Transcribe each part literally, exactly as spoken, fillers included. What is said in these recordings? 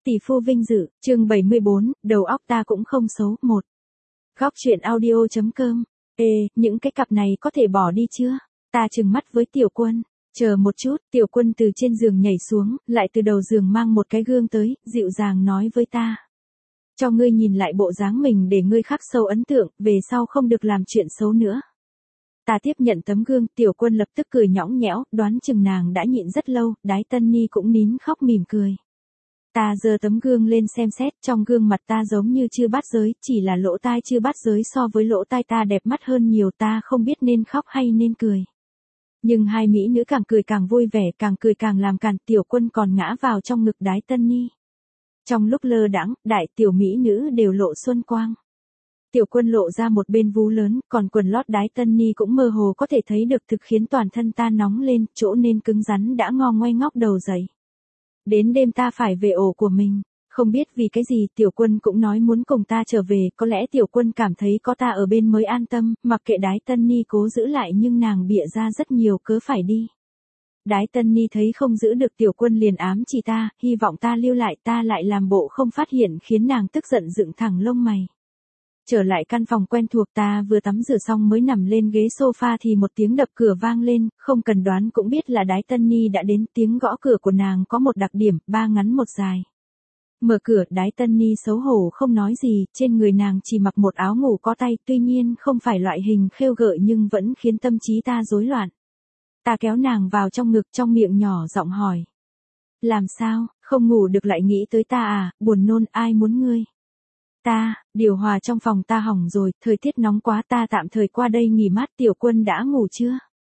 Tỷ phu vinh dự, chương bảy mươi bốn, đầu óc ta cũng không xấu, một. Góc truyện audio chấm com. Ê, những cái cặp này có thể bỏ đi chưa? Ta trừng mắt với Tiểu Quân. Chờ một chút, Tiểu Quân từ trên giường nhảy xuống, lại từ đầu giường mang một cái gương tới, dịu dàng nói với ta. Cho ngươi nhìn lại bộ dáng mình để ngươi khắc sâu ấn tượng, về sau không được làm chuyện xấu nữa. Ta tiếp nhận tấm gương, Tiểu Quân lập tức cười nhõng nhẽo, đoán chừng nàng đã nhịn rất lâu, Đái Tân Ni cũng nín khóc mỉm cười. Ta giơ tấm gương lên xem xét, trong gương mặt ta giống như chưa bát giới, chỉ là lỗ tai chưa bát giới so với lỗ tai ta đẹp mắt hơn nhiều, ta không biết nên khóc hay nên cười. Nhưng hai mỹ nữ càng cười càng vui vẻ, càng cười càng làm càn, Tiểu Quân còn ngã vào trong ngực Đái Tân Ni. Trong lúc lơ đãng, đại tiểu mỹ nữ đều lộ xuân quang. Tiểu Quân lộ ra một bên vú lớn, còn quần lót Đái Tân Ni cũng mơ hồ có thể thấy được, thực khiến toàn thân ta nóng lên, chỗ nên cứng rắn đã ngo ngoe ngóc đầu dậy. Đến đêm ta phải về ổ của mình, không biết vì cái gì Tiểu Quân cũng nói muốn cùng ta trở về, có lẽ Tiểu Quân cảm thấy có ta ở bên mới an tâm, mặc kệ Đái Tân Ni cố giữ lại nhưng nàng bịa ra rất nhiều cớ phải đi. Đái Tân Ni thấy không giữ được Tiểu Quân liền ám chỉ ta, hy vọng ta lưu lại, ta lại làm bộ không phát hiện khiến nàng tức giận dựng thẳng lông mày. Trở lại căn phòng quen thuộc, ta vừa tắm rửa xong mới nằm lên ghế sofa thì một tiếng đập cửa vang lên, không cần đoán cũng biết là Đái Tân Ni đã đến. Tiếng gõ cửa của nàng có một đặc điểm, ba ngắn một dài. Mở cửa, Đái Tân Ni xấu hổ không nói gì, trên người nàng chỉ mặc một áo ngủ có tay, tuy nhiên không phải loại hình khêu gợi nhưng vẫn khiến tâm trí ta rối loạn. Ta kéo nàng vào trong ngực, trong miệng nhỏ giọng hỏi. Làm sao, không ngủ được lại nghĩ tới ta à, buồn nôn, ai muốn ngươi? Ta, điều hòa trong phòng ta hỏng rồi, thời tiết nóng quá, ta tạm thời qua đây nghỉ mát. Tiểu Quân đã ngủ chưa?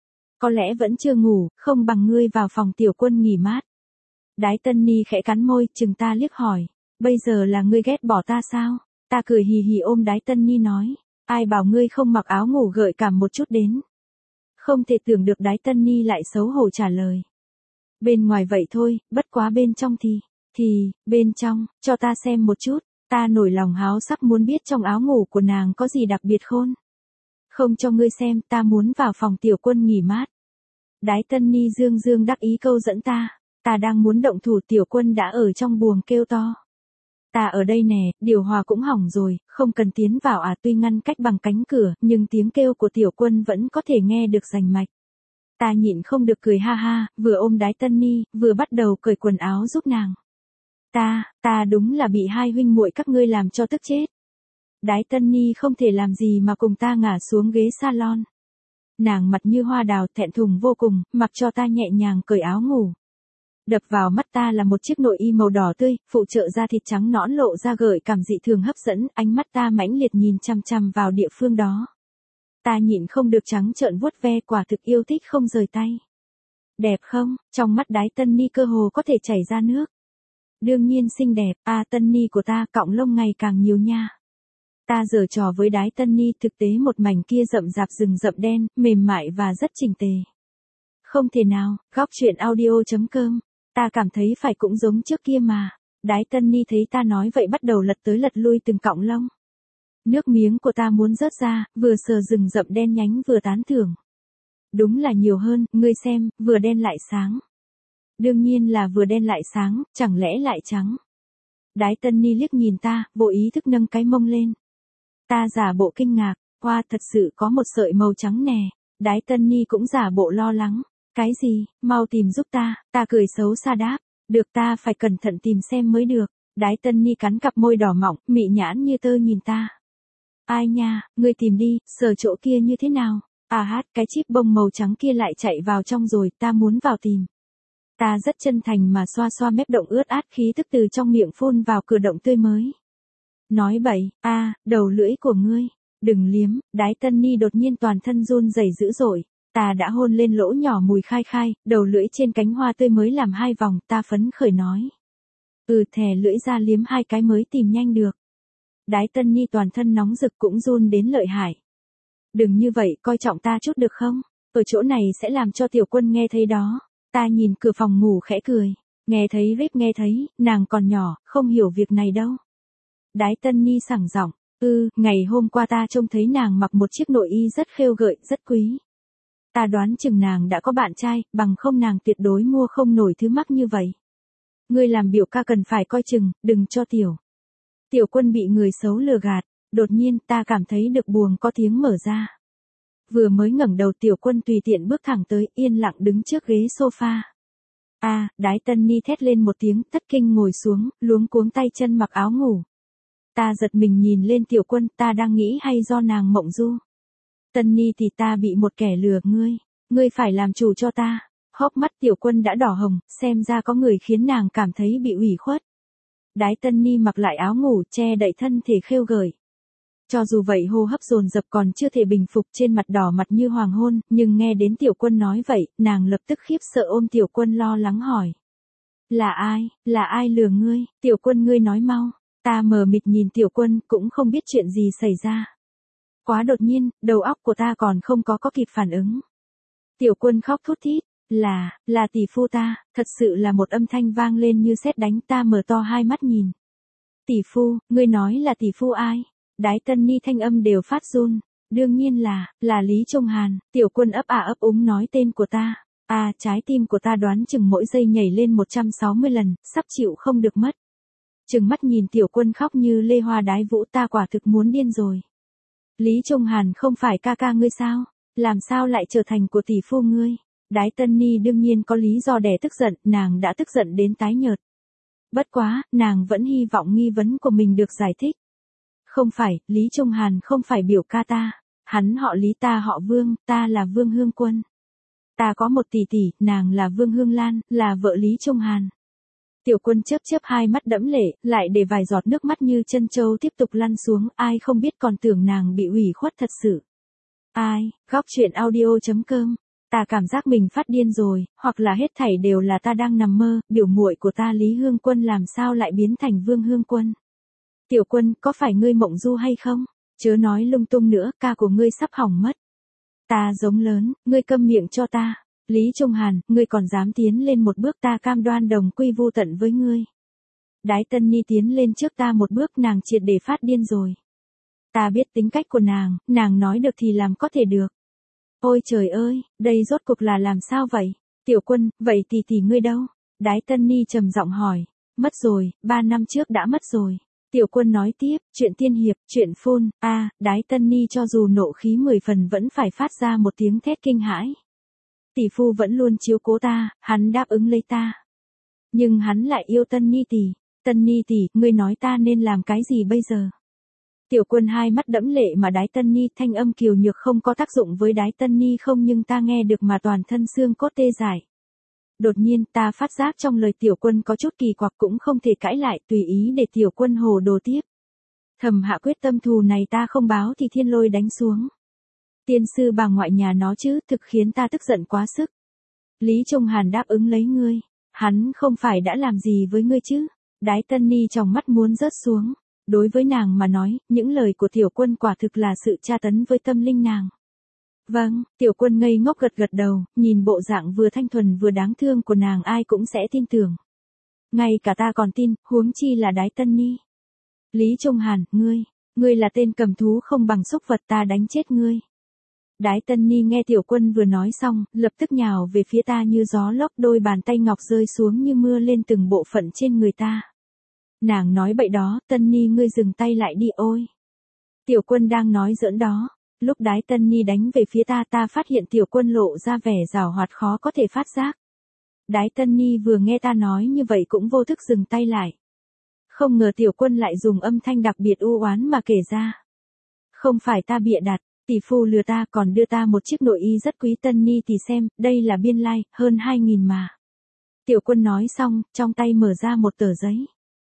Có lẽ vẫn chưa ngủ, không bằng ngươi vào phòng Tiểu Quân nghỉ mát. Đái Tân Ni khẽ cắn môi, chừng ta liếc hỏi, bây giờ là ngươi ghét bỏ ta sao? Ta cười hì hì ôm Đái Tân Ni nói, ai bảo ngươi không mặc áo ngủ gợi cảm một chút đến. Không thể tưởng được Đái Tân Ni lại xấu hổ trả lời. Bên ngoài vậy thôi, bất quá bên trong thì, thì, bên trong, cho ta xem một chút. Ta nổi lòng háo sắc muốn biết trong áo ngủ của nàng có gì đặc biệt khôn. Không cho ngươi xem, ta muốn vào phòng Tiểu Quân nghỉ mát. Đái Tân Ni dương dương đắc ý câu dẫn ta. Ta đang muốn động thủ, Tiểu Quân đã ở trong buồng kêu to. Ta ở đây nè, điều hòa cũng hỏng rồi, không cần tiến vào à. Tuy ngăn cách bằng cánh cửa, nhưng tiếng kêu của Tiểu Quân vẫn có thể nghe được rành mạch. Ta nhịn không được cười ha ha, vừa ôm Đái Tân Ni, vừa bắt đầu cởi quần áo giúp nàng. Ta, ta đúng là bị hai huynh muội các ngươi làm cho tức chết. Đái Tân Ni không thể làm gì mà cùng ta ngả xuống ghế salon. Nàng mặt như hoa đào, thẹn thùng vô cùng, mặc cho ta nhẹ nhàng cởi áo ngủ. Đập vào mắt ta là một chiếc nội y màu đỏ tươi, phụ trợ da thịt trắng nõn lộ ra gợi cảm dị thường hấp dẫn, ánh mắt ta mãnh liệt nhìn chằm chằm vào địa phương đó. Ta nhịn không được trắng trợn vuốt ve, quả thực yêu thích không rời tay. Đẹp không? Trong mắt Đái Tân Ni cơ hồ có thể chảy ra nước. Đương nhiên xinh đẹp, a à, Tân Ni của ta, cọng lông ngày càng nhiều nha. Ta giở trò với Đái Tân Ni, thực tế một mảnh kia rậm rạp rừng rậm đen, mềm mại và rất chỉnh tề. Không thể nào, góc truyện audio chấm com. Ta cảm thấy phải cũng giống trước kia mà. Đái Tân Ni thấy ta nói vậy bắt đầu lật tới lật lui từng cọng lông. Nước miếng của ta muốn rớt ra, vừa sờ rừng rậm đen nhánh vừa tán thưởng. Đúng là nhiều hơn, ngươi xem, vừa đen lại sáng. Đương nhiên là vừa đen lại sáng, chẳng lẽ lại trắng. Đái Tân Ni liếc nhìn ta, vô ý thức nâng cái mông lên. Ta giả bộ kinh ngạc, hoa thật sự có một sợi màu trắng nè. Đái Tân Ni cũng giả bộ lo lắng. Cái gì, mau tìm giúp ta, ta cười xấu xa đáp. Được, ta phải cẩn thận tìm xem mới được. Đái Tân Ni cắn cặp môi đỏ mọng, mị nhãn như tơ nhìn ta. Ai nha, ngươi tìm đi, sờ chỗ kia như thế nào? À hát, cái chip bông màu trắng kia lại chạy vào trong rồi, ta muốn vào tìm. Ta rất chân thành mà xoa xoa mép động ướt át, khí tức từ trong miệng phun vào cửa động tươi mới. Nói bậy, a, à, đầu lưỡi của ngươi, đừng liếm. Đái Tân Ni đột nhiên toàn thân run rẩy dữ dội. Ta đã hôn lên lỗ nhỏ mùi khai khai, đầu lưỡi trên cánh hoa tươi mới làm hai vòng, ta phấn khởi nói. Ừ, thè lưỡi ra liếm hai cái mới tìm nhanh được. Đái Tân Ni toàn thân nóng rực cũng run đến lợi hại. Đừng như vậy, coi trọng ta chút được không? Ở chỗ này sẽ làm cho Tiểu Quân nghe thấy đó. Ta nhìn cửa phòng ngủ khẽ cười. Nghe thấy rip nghe thấy, nàng còn nhỏ, không hiểu việc này đâu. Đái Tân Ni sảng giọng, ư, ừ, ngày hôm qua ta trông thấy nàng mặc một chiếc nội y rất khêu gợi, rất quý. Ta đoán chừng nàng đã có bạn trai, bằng không nàng tuyệt đối mua không nổi thứ mắc như vậy. Ngươi làm biểu ca cần phải coi chừng, đừng cho tiểu. Tiểu Quân bị người xấu lừa gạt, đột nhiên ta cảm thấy được buồng có tiếng mở ra. Vừa mới ngẩng đầu Tiểu Quân tùy tiện bước thẳng tới, yên lặng đứng trước ghế sofa. A, à, Đái Tân Ni thét lên một tiếng, thất kinh ngồi xuống, luống cuống tay chân mặc áo ngủ. Ta giật mình nhìn lên Tiểu Quân, ta đang nghĩ hay do nàng mộng du. Tân Ni thì ta bị một kẻ lừa ngươi, ngươi phải làm chủ cho ta. Hốc mắt Tiểu Quân đã đỏ hồng, xem ra có người khiến nàng cảm thấy bị ủy khuất. Đái Tân Ni mặc lại áo ngủ, che đậy thân thể khêu gợi. Cho dù vậy hô hấp dồn dập còn chưa thể bình phục, trên mặt đỏ mặt như hoàng hôn, nhưng nghe đến Tiểu Quân nói vậy, nàng lập tức khiếp sợ ôm Tiểu Quân lo lắng hỏi. Là ai, là ai lừa ngươi, Tiểu Quân ngươi nói mau. Ta mờ mịt nhìn Tiểu Quân, cũng không biết chuyện gì xảy ra. Quá đột nhiên, đầu óc của ta còn không có có kịp phản ứng. Tiểu Quân khóc thút thít, là, là tỷ phu ta, thật sự là một âm thanh vang lên như sét đánh, ta mở to hai mắt nhìn. Tỷ phu, ngươi nói là tỷ phu ai? Đái Tân Ni thanh âm đều phát run. Đương nhiên là, là Lý Trung Hàn. Tiểu Quân ấp à ấp úng nói tên của ta. À, trái tim của ta đoán chừng mỗi giây nhảy lên một trăm sáu mươi lần, sắp chịu không được mất. Trừng mắt nhìn Tiểu Quân khóc như lê hoa đái vũ, ta quả thực muốn điên rồi. Lý Trung Hàn không phải ca ca ngươi sao? Làm sao lại trở thành của tỷ phu ngươi? Đái Tân Ni đương nhiên có lý do để tức giận, nàng đã tức giận đến tái nhợt. Bất quá, nàng vẫn hy vọng nghi vấn của mình được giải thích. Không phải, Lý Trung Hàn không phải biểu ca ta. Hắn họ Lý, ta họ Vương, ta là Vương Hương Quân. Ta có một tỷ tỷ, nàng là Vương Hương Lan, là vợ Lý Trung Hàn. Tiểu Quân chớp chớp hai mắt đẫm lệ, lại để vài giọt nước mắt như chân châu tiếp tục lăn xuống, ai không biết còn tưởng nàng bị ủy khuất thật sự. Ai, góc truyện audio chấm com. Ta cảm giác mình phát điên rồi, hoặc là hết thảy đều là ta đang nằm mơ, biểu muội của ta Lý Hương Quân làm sao lại biến thành Vương Hương Quân. Tiểu Quân, có phải ngươi mộng du hay không? Chớ nói lung tung nữa, ca của ngươi sắp hỏng mất. Ta giống lớn, ngươi câm miệng cho ta. Lý Trung Hàn, ngươi còn dám tiến lên một bước, ta cam đoan đồng quy vu tận với ngươi. Đái Tân Ni tiến lên trước ta một bước, nàng triệt để phát điên rồi. Ta biết tính cách của nàng, nàng nói được thì làm có thể được. Ôi trời ơi, đây rốt cuộc là làm sao vậy? Tiểu Quân, vậy tỷ tỷ ngươi đâu? Đái Tân Ni trầm giọng hỏi. Mất rồi, ba năm trước đã mất rồi. Tiểu Quân nói tiếp, chuyện tiên hiệp, chuyện phun, a, à, Đái Tân Ni cho dù nộ khí mười phần vẫn phải phát ra một tiếng thét kinh hãi. Tỷ phu vẫn luôn chiếu cố ta, hắn đáp ứng lấy ta. Nhưng hắn lại yêu Tân Ni tỷ. Tân Ni tỷ, ngươi nói ta nên làm cái gì bây giờ? Tiểu Quân hai mắt đẫm lệ mà Đái Tân Ni, thanh âm kiều nhược không có tác dụng với Đái Tân Ni không, nhưng ta nghe được mà toàn thân xương cốt tê dại. Đột nhiên ta phát giác trong lời Tiểu Quân có chút kỳ quặc, cũng không thể cãi lại, tùy ý để Tiểu Quân hồ đồ tiếp. Thầm hạ quyết tâm thù này ta không báo thì thiên lôi đánh xuống. Tiên sư bà ngoại nhà nó chứ, thực khiến ta tức giận quá sức. Lý Trung Hàn đáp ứng lấy ngươi. Hắn không phải đã làm gì với ngươi chứ? Đái Tân Ni trong mắt muốn rớt xuống. Đối với nàng mà nói, những lời của Tiểu Quân quả thực là sự tra tấn với tâm linh nàng. Vâng, Tiểu Quân ngây ngốc gật gật đầu, nhìn bộ dạng vừa thanh thuần vừa đáng thương của nàng ai cũng sẽ tin tưởng. Ngay cả ta còn tin, huống chi là Đái Tân Ni. Lý Trung Hàn, ngươi, ngươi là tên cầm thú không bằng súc vật, ta đánh chết ngươi. Đái Tân Ni nghe Tiểu Quân vừa nói xong, lập tức nhào về phía ta như gió lốc, đôi bàn tay ngọc rơi xuống như mưa lên từng bộ phận trên người ta. Nàng nói bậy đó, Tân Ni ngươi dừng tay lại đi ôi. Tiểu Quân đang nói giỡn đó. Lúc Đái Tân Ni đánh về phía ta, ta phát hiện Tiểu Quân lộ ra vẻ giảo hoạt khó có thể phát giác. Đái Tân Ni vừa nghe ta nói như vậy cũng vô thức dừng tay lại. Không ngờ Tiểu Quân lại dùng âm thanh đặc biệt u oán mà kể ra. Không phải ta bịa đặt, tỷ phu lừa ta còn đưa ta một chiếc nội y rất quý. Tân Ni thì xem, đây là biên lai, like, hơn hai nghìn mà. Tiểu Quân nói xong, trong tay mở ra một tờ giấy.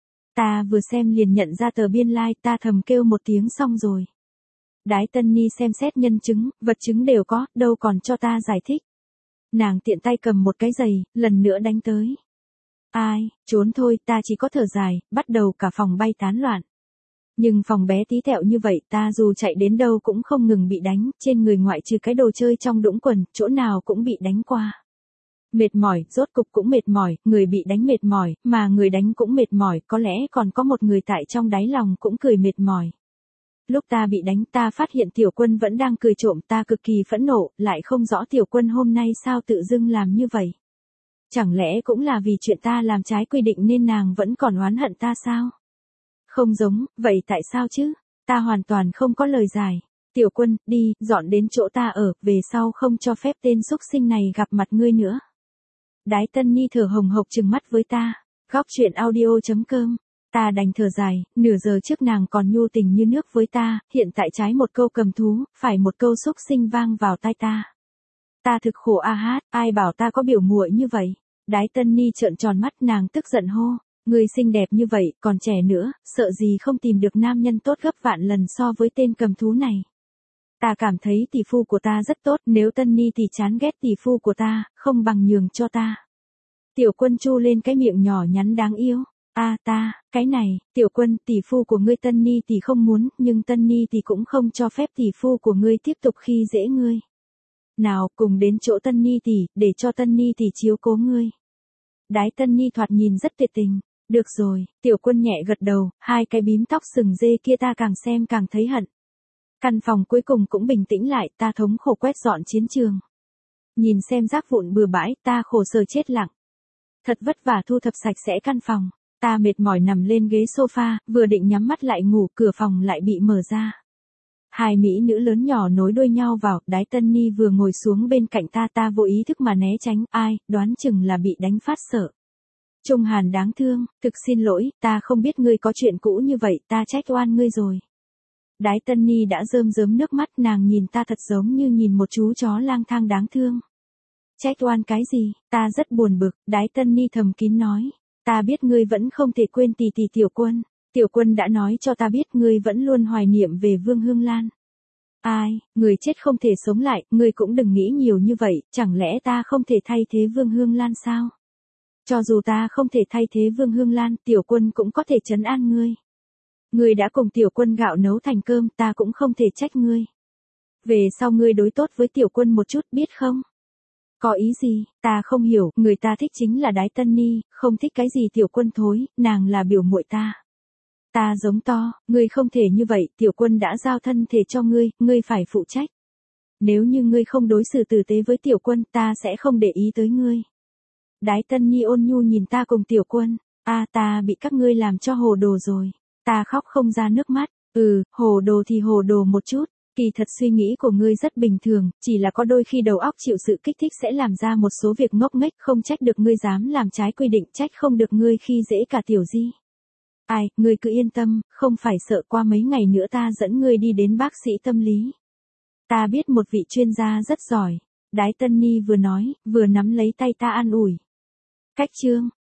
Ta vừa xem liền nhận ra tờ biên lai, like, ta thầm kêu một tiếng xong rồi. Đái Tân Ni xem xét nhân chứng, vật chứng đều có, đâu còn cho ta giải thích. Nàng tiện tay cầm một cái giày, lần nữa đánh tới. Ai, trốn thôi, ta chỉ có thở dài, bắt đầu cả phòng bay tán loạn. Nhưng phòng bé tí tẹo như vậy, ta dù chạy đến đâu cũng không ngừng bị đánh, trên người ngoại trừ cái đồ chơi trong đũng quần, chỗ nào cũng bị đánh qua. Mệt mỏi, rốt cục cũng mệt mỏi, người bị đánh mệt mỏi, mà người đánh cũng mệt mỏi, có lẽ còn có một người tại trong đáy lòng cũng cười mệt mỏi. Lúc ta bị đánh, ta phát hiện Tiểu Quân vẫn đang cười trộm, ta cực kỳ phẫn nộ, lại không rõ Tiểu Quân hôm nay sao tự dưng làm như vậy. Chẳng lẽ cũng là vì chuyện ta làm trái quy định nên nàng vẫn còn oán hận ta sao? Không giống, vậy tại sao chứ? Ta hoàn toàn không có lời giải. Tiểu Quân, đi, dọn đến chỗ ta ở, về sau không cho phép tên xúc sinh này gặp mặt ngươi nữa. Đái Tân Ni thở hồng hộc trừng mắt với ta. Góc truyện audio chấm com. Ta đành thở dài, nửa giờ trước nàng còn nhu tình như nước với ta, hiện tại trái một câu cầm thú, phải một câu xúc sinh vang vào tai ta. Ta thực khổ a hát, ai bảo ta có biểu muội như vậy. Đái Tân Ni trợn tròn mắt, nàng tức giận hô. Người xinh đẹp như vậy, còn trẻ nữa, sợ gì không tìm được nam nhân tốt gấp vạn lần so với tên cầm thú này. Ta cảm thấy tỷ phu của ta rất tốt, nếu Tân Ni thì chán ghét tỷ phu của ta, không bằng nhường cho ta. Tiểu Quân chu lên cái miệng nhỏ nhắn đáng yêu. A à, ta, cái này, Tiểu Quân, tỷ phu của ngươi Tân Ni thì không muốn, nhưng Tân Ni thì cũng không cho phép tỷ phu của ngươi tiếp tục khi dễ ngươi. Nào, cùng đến chỗ Tân Ni tỷ, để cho Tân Ni tỷ chiếu cố ngươi. Đái Tân Ni thoạt nhìn rất tuyệt tình. Được rồi, Tiểu Quân nhẹ gật đầu, hai cái bím tóc sừng dê kia ta càng xem càng thấy hận. Căn phòng cuối cùng cũng bình tĩnh lại, ta thống khổ quét dọn chiến trường. Nhìn xem rác vụn bừa bãi, ta khổ sở chết lặng. Thật vất vả thu thập sạch sẽ căn phòng, ta mệt mỏi nằm lên ghế sofa, vừa định nhắm mắt lại ngủ, cửa phòng lại bị mở ra. Hai mỹ nữ lớn nhỏ nối đuôi nhau vào, Đái Tân Ni vừa ngồi xuống bên cạnh ta, ta vô ý thức mà né tránh, ai, đoán chừng là bị đánh phát sợ. Trung Hàn đáng thương, thực xin lỗi, ta không biết ngươi có chuyện cũ như vậy, ta trách oan ngươi rồi. Đái Tân Ni đã rơm rớm nước mắt, nàng nhìn ta thật giống như nhìn một chú chó lang thang đáng thương. Trách oan cái gì, ta rất buồn bực, Đái Tân Ni thầm kín nói. Ta biết ngươi vẫn không thể quên tỷ tỷ Tiểu Quân. Tiểu Quân đã nói cho ta biết ngươi vẫn luôn hoài niệm về Vương Hương Lan. Ai, người chết không thể sống lại, ngươi cũng đừng nghĩ nhiều như vậy, chẳng lẽ ta không thể thay thế Vương Hương Lan sao? Cho dù ta không thể thay thế Vương Hương Lan, Tiểu Quân cũng có thể trấn an ngươi. Ngươi đã cùng Tiểu Quân gạo nấu thành cơm, ta cũng không thể trách ngươi. Về sau ngươi đối tốt với Tiểu Quân một chút, biết không? Có ý gì, ta không hiểu, người ta thích chính là Đái Tân Ni, không thích cái gì Tiểu Quân thối, nàng là biểu muội ta. Ta giống to, ngươi không thể như vậy, Tiểu Quân đã giao thân thể cho ngươi, ngươi phải phụ trách. Nếu như ngươi không đối xử tử tế với Tiểu Quân, ta sẽ không để ý tới ngươi. Đái Tân Ni ôn nhu nhìn ta cùng Tiểu Quân, a à, ta bị các ngươi làm cho hồ đồ rồi. Ta khóc không ra nước mắt, ừ, hồ đồ thì hồ đồ một chút. Kỳ thật suy nghĩ của ngươi rất bình thường, chỉ là có đôi khi đầu óc chịu sự kích thích sẽ làm ra một số việc ngốc nghếch, không trách được ngươi dám làm trái quy định, trách không được ngươi khi dễ cả Tiểu Di. Ai, ngươi cứ yên tâm, không phải sợ, qua mấy ngày nữa ta dẫn ngươi đi đến bác sĩ tâm lý. Ta biết một vị chuyên gia rất giỏi. Đái Tân Ni vừa nói, vừa nắm lấy tay ta an ủi. Cách chương